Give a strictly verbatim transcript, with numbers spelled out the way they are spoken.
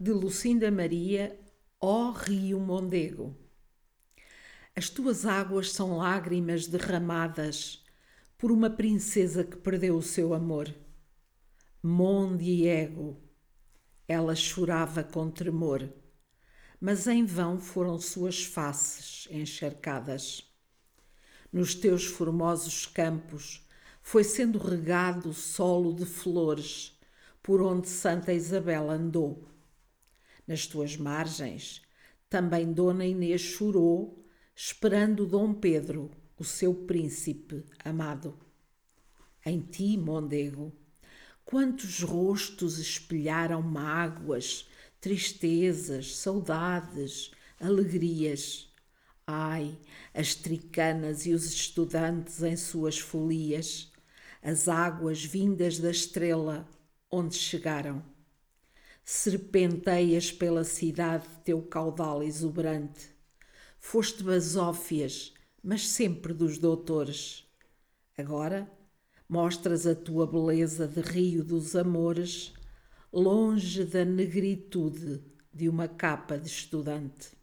de Lucinda Maria, ó Rio Mondego. As tuas águas são lágrimas derramadas por uma princesa que perdeu o seu amor. Mondiego, ela chorava com tremor, mas em vão foram suas faces encharcadas. Nos teus formosos campos foi sendo regado solo de flores, por onde Santa Isabel andou. Nas tuas margens, também Dona Inês chorou, esperando Dom Pedro, o seu príncipe amado. Em ti, Mondego, quantos rostos espelharam mágoas, tristezas, saudades, alegrias. Ai, as tricanas e os estudantes em suas folias, as águas vindas da estrela onde chegaram. Serpenteias pela cidade teu caudal exuberante. Foste basófias, mas sempre dos doutores. Agora mostras a tua beleza de rio dos amores, longe da negritude de uma capa de estudante.